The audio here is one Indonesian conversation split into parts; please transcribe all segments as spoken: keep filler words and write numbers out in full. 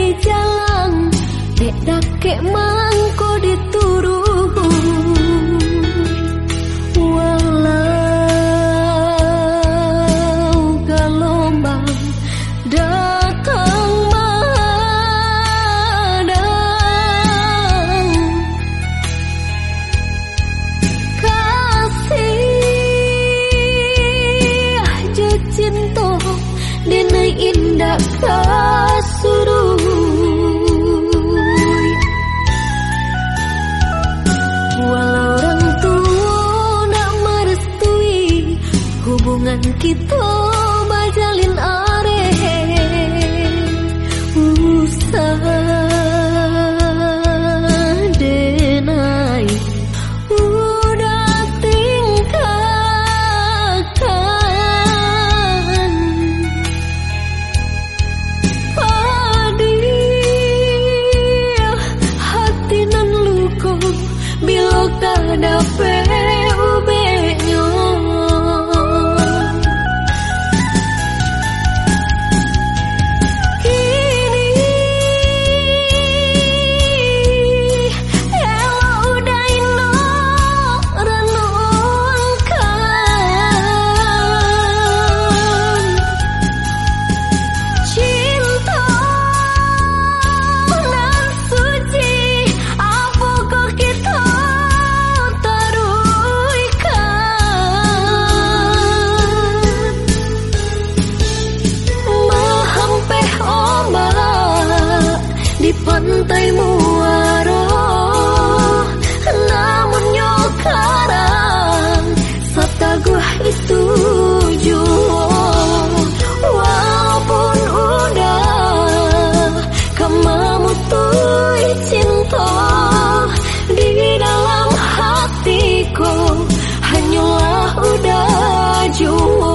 jalan dek dakek mangko dituru walau gelombang datang madang kasih aja cinta denai indah kasuruh walau orang tua nak merestui hubungan kita bajalin areh usah denai udah tingkahkan padih hati nan luka bila kada peubenya kini ela udah ino renungkan cinta nan suci apakah kita mahampeh ombak di pantai muaro namun nyokarang sataguh itu walaupun udah kamamutui cinta di dalam hatiku hanyalah udah jua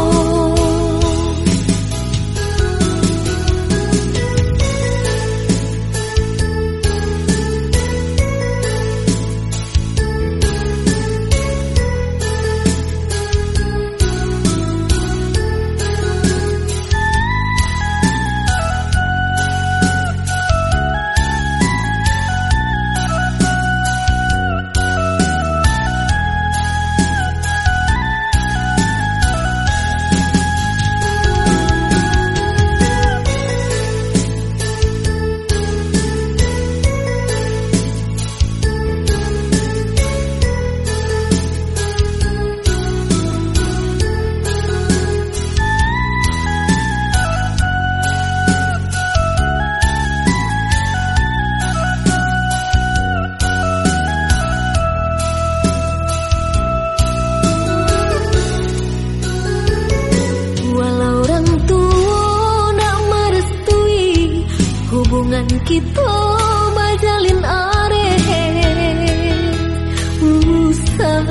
hubungan kita bajalin areh usah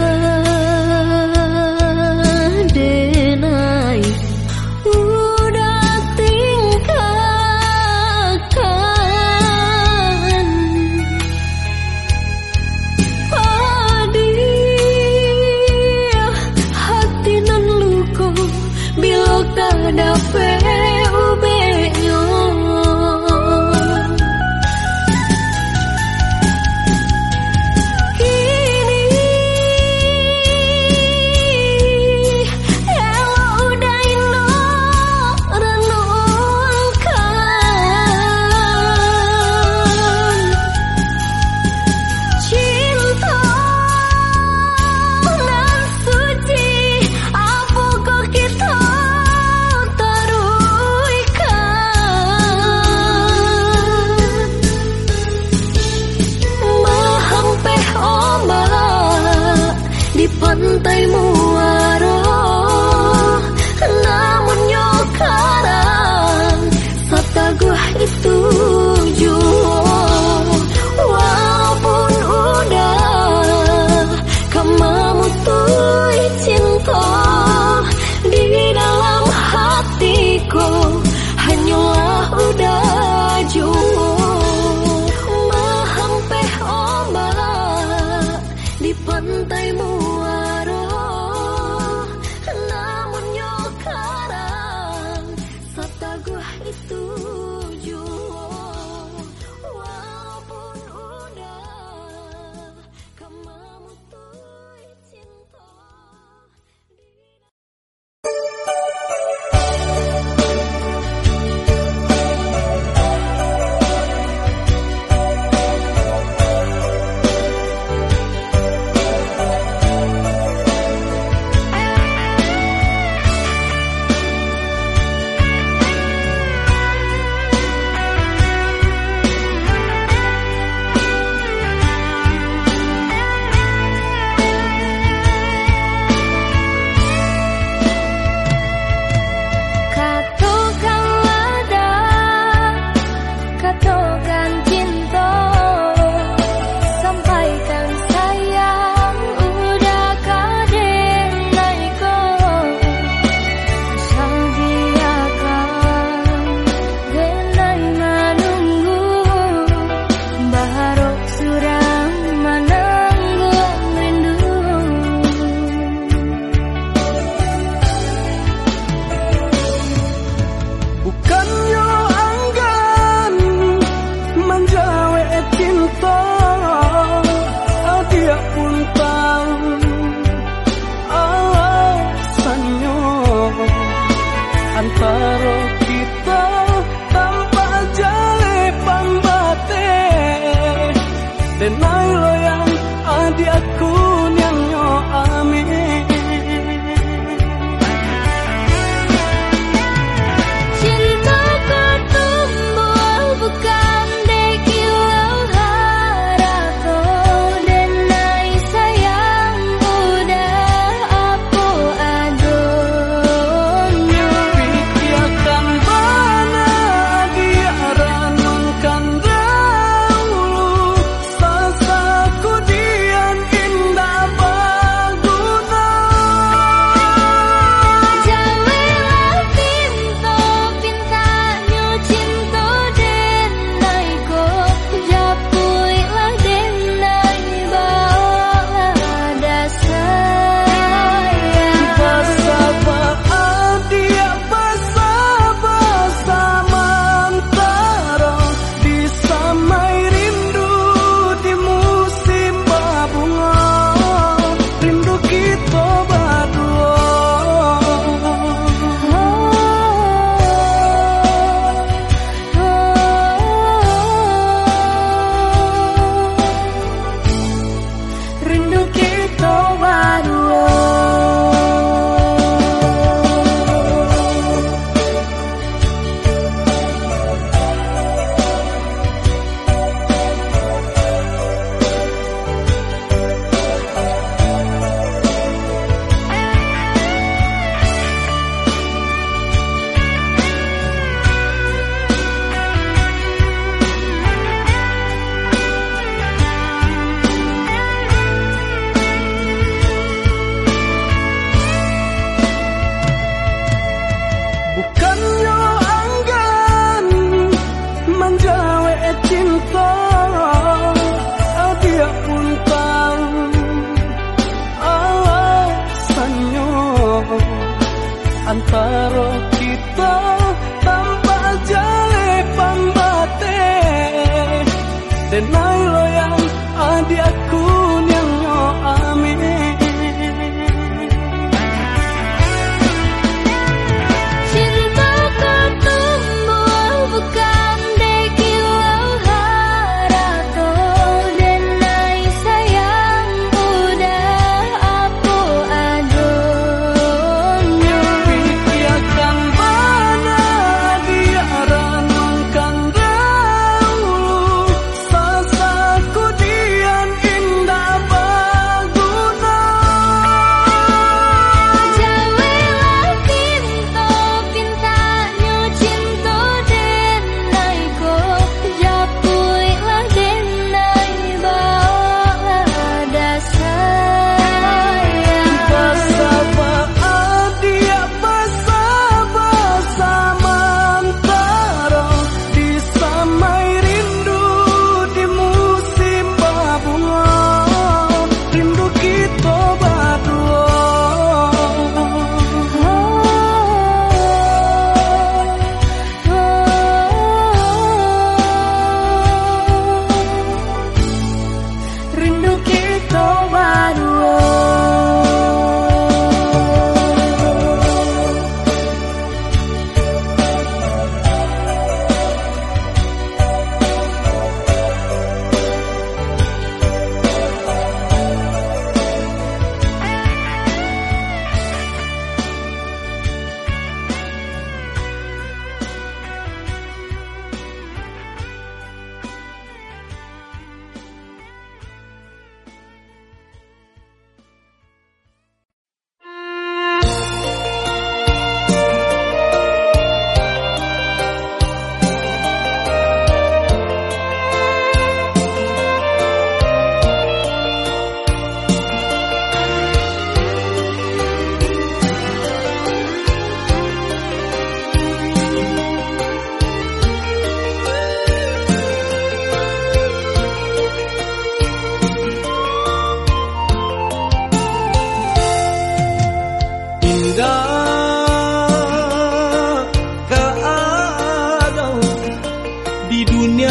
denai udah tingkahkan padih hati nan luka bila kada peubenya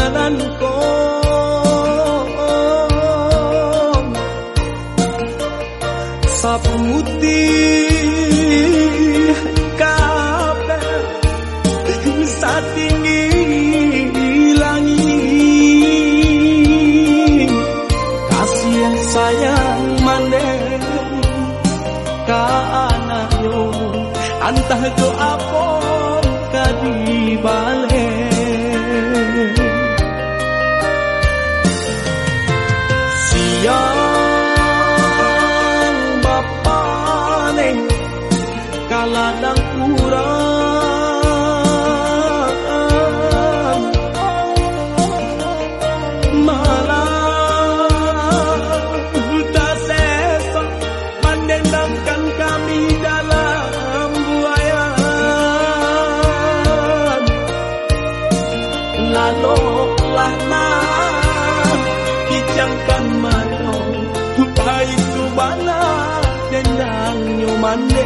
dalan ko sa putih kabeh sa tinggi langit kasih sayang maneh ka anakyo antah do apon kadibale siang bapane kaladang urang malah tak sesa mendendamkan kami dalam buayan laloklah na kijangkan mano baik subana dendang nyumande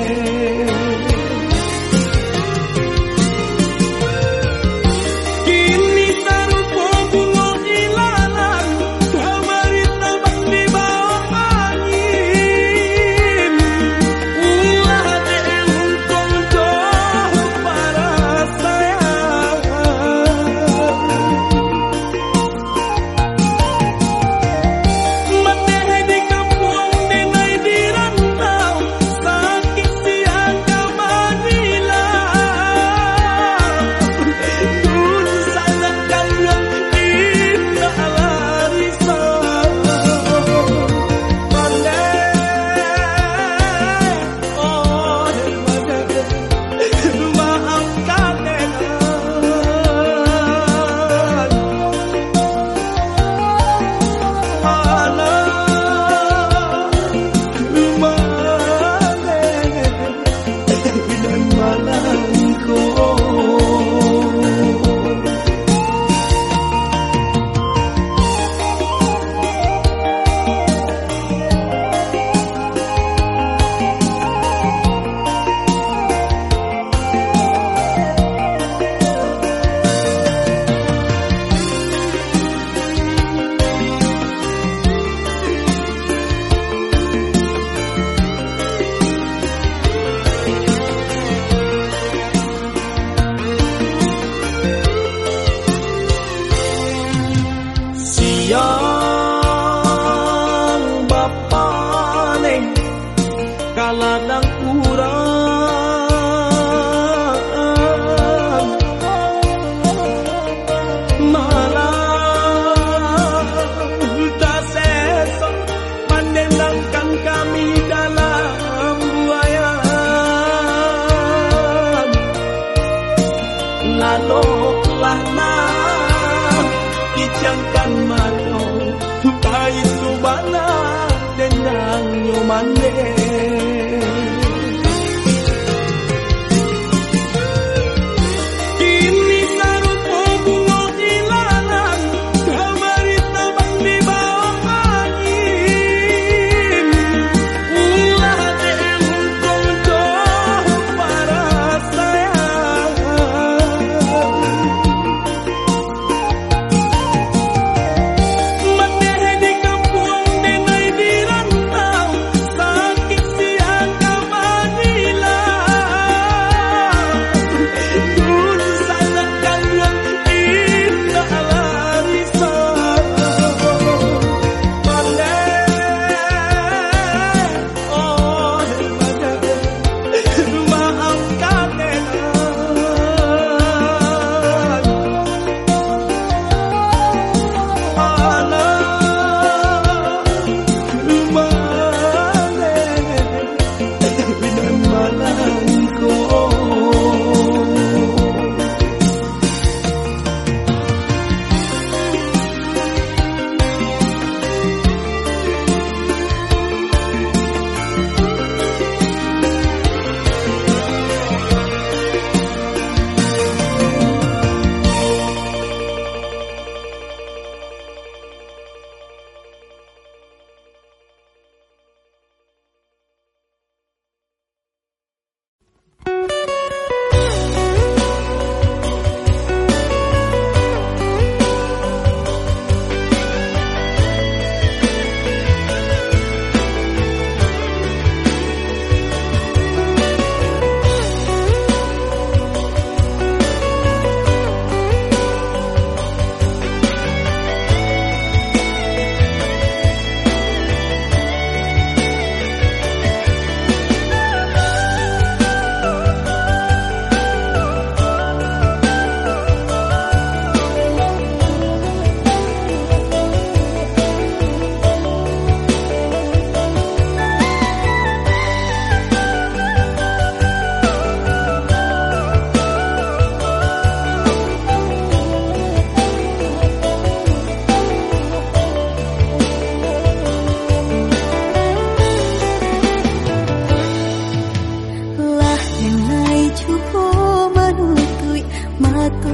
kini tarupo bunga ilalang kamari tabak di bawah angin ulah de untung jauh para sayang mateh di kampung denai di rantau sakit siang kamanila dun sangat kangen indah larisa pandai oh maafkan dan malangko siang bapane kaladang urang malah tak sesa mendendamkan kami dalam buayan laloklah na kijangkan mano baik subana dendang nyumande kini sarupo bunga ilalang kamari tabak di bawah angin ulah de untung jauh para sayang mateh di kampung denai di rantau sakit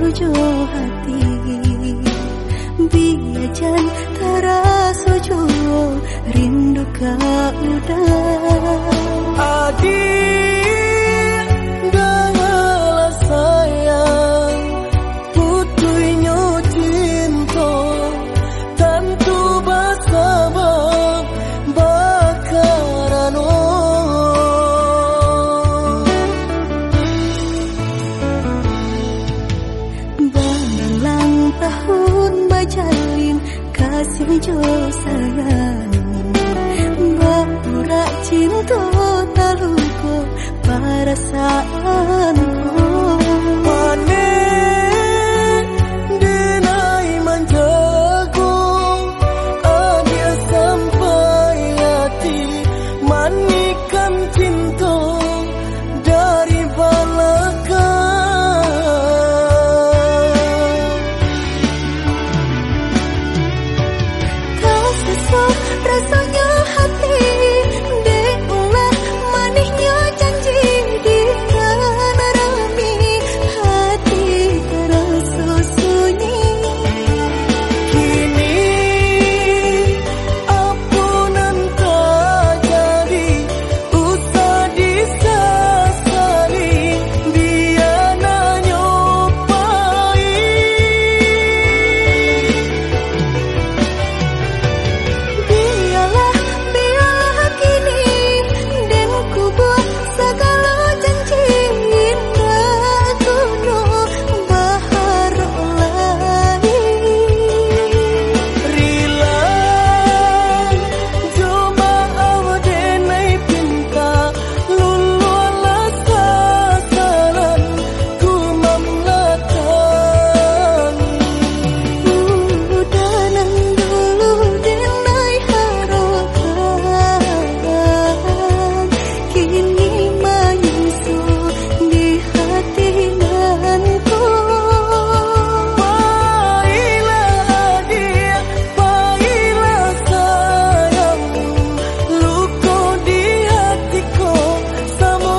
sojo hati biajan terasa jo rindu ka udah adik dengarlah sayang putuinyo cinta tentu bersama bakarano balang tahun bajalin kasih jo sayang Bapura cinta taluko perasaanku Mane denai menjago Adia sampai hati manikan cinta dari belakang Tak sesuai rasanya hati Deulah manisnya janji di rami hati terasa sunyi Kini ampunan terjadi usah disesali biar nyopai Biarlah, biarlah kini Dan ku buat segala janji indah kuno bahar lagi Rila Joma awdenai pinta Lulu ala sasaran Ku mamlatan Udah nang dulu denai harapan Kini menyusul di hati nanku Pailah dia, pailah sayang Luka di hatiku Sama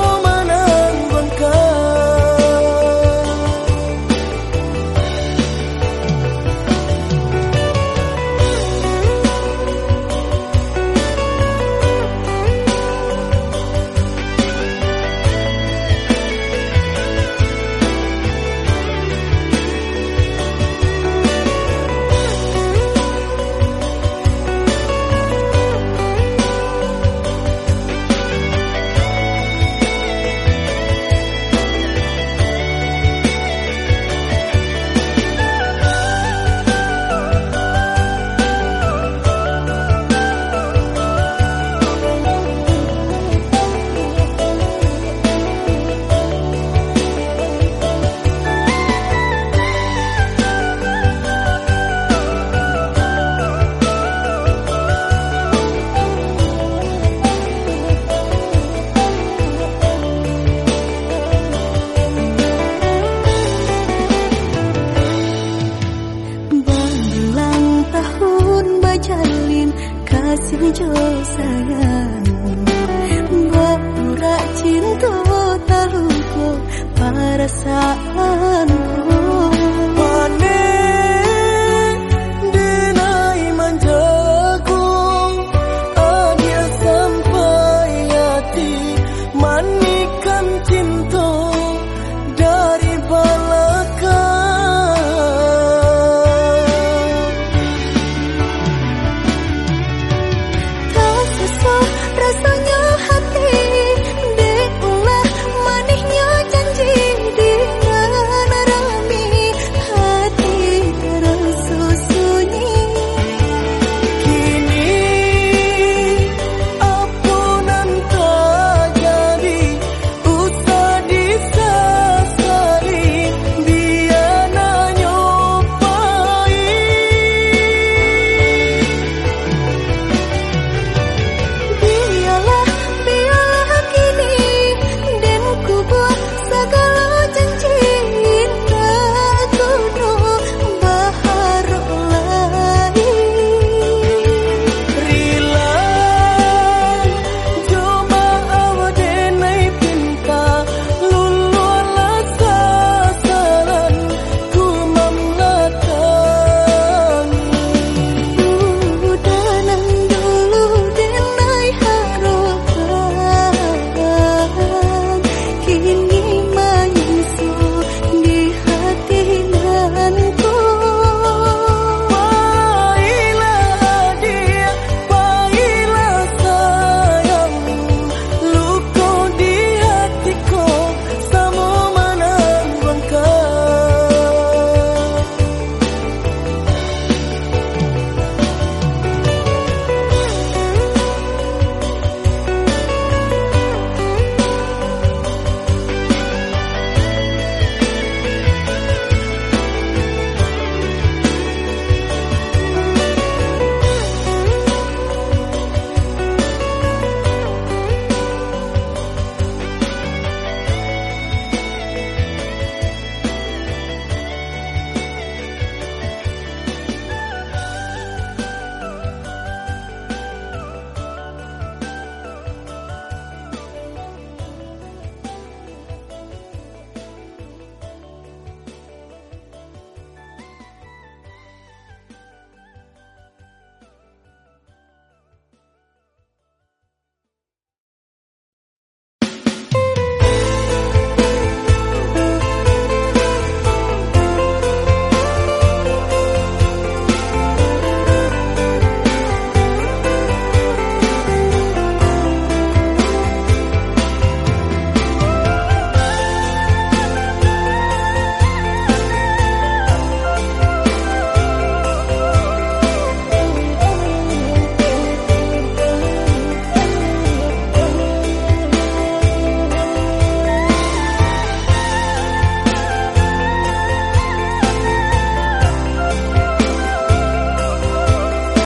Berulang tahun bajalin kasih jo sayang Bapura cinta taluko perasaanku